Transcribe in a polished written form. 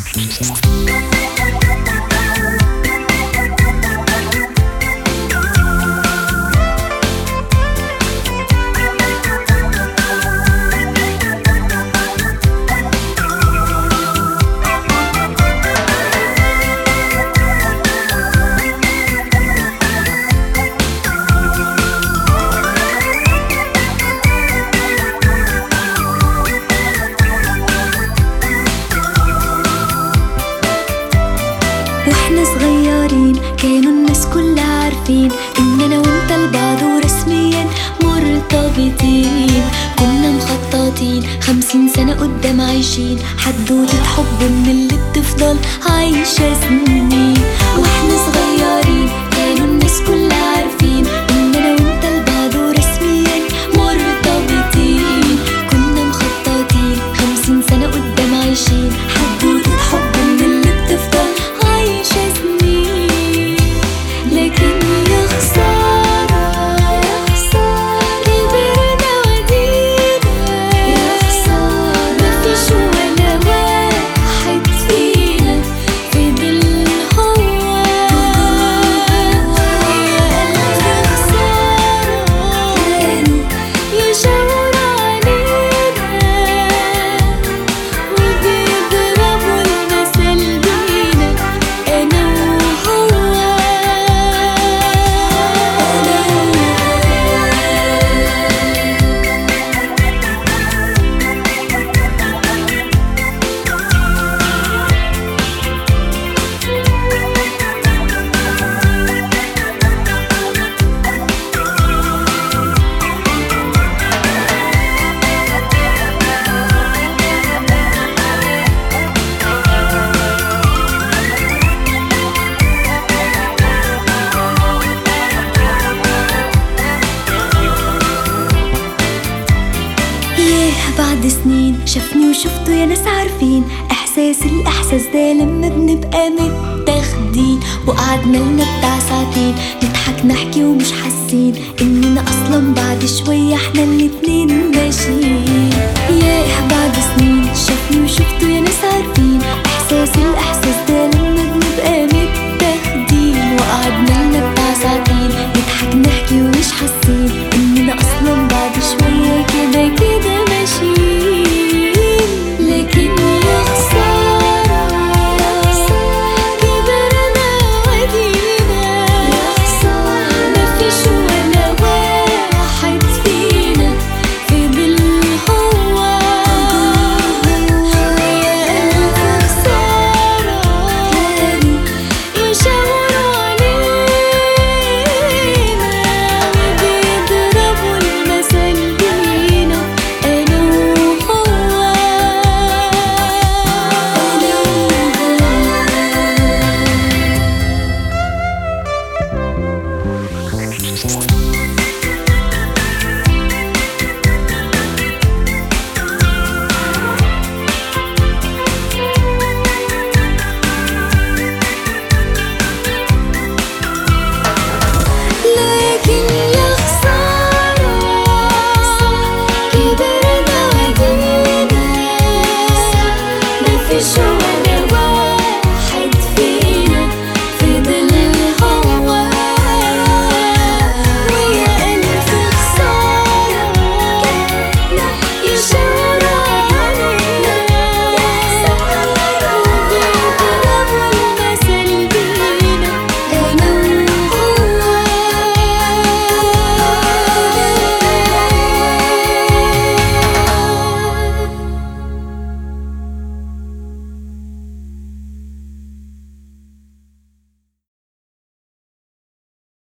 واحنا صغيرين كانوا الناس كلها عارفين اننا وانت لبعض ورسميا مرتبطين. كنا مخططين 50 سنة قدام عايشين حدوتة حب من اللي بتفضل عايشة سنين. واحنا صغيرين كانوا الناس كلها عارفين اننا وانت لبعض ورسميا مرتبطين. كنا مخططين 50 سنة قدام عايشين حدوتة حب من اللي بتفضل عايشة سنين. لكن يا خسارة كبرنا ودينا، يا خسارة مفيش ولا واحد فينا فضل هو. يا خسارة كانوا يشاوروا علينا وبيضربوا المثل بينا أنا وهو. بعد سنين شافني وشفته يا ناس عارفين الإحساس ده لما بنبقى متاخدين. وقعدنا لنا بتاع ساعتين نضحك نحكي ومش حاسين إننا أصلا بعد شوية احنا الاتنين ماشيين. بعد سنين شافني وشفته يا ناس عارفين الإحساس ده لما بنبقى متاخدين. وقعدنا لنا بتاع ساعتين نضحك نحكي ومش حاسين إننا أصلا بعد شوية كده ماشيين. لكن يا خسارة كبرنا ودينا، يا خسارة مفيش ولا واحد فينا فضل هو. يا خسارة كانوا يشاوروا علينا وبيضربوا المثل بينا أنا وهو. لكن يا خسارة كبرنا ودينا مفيش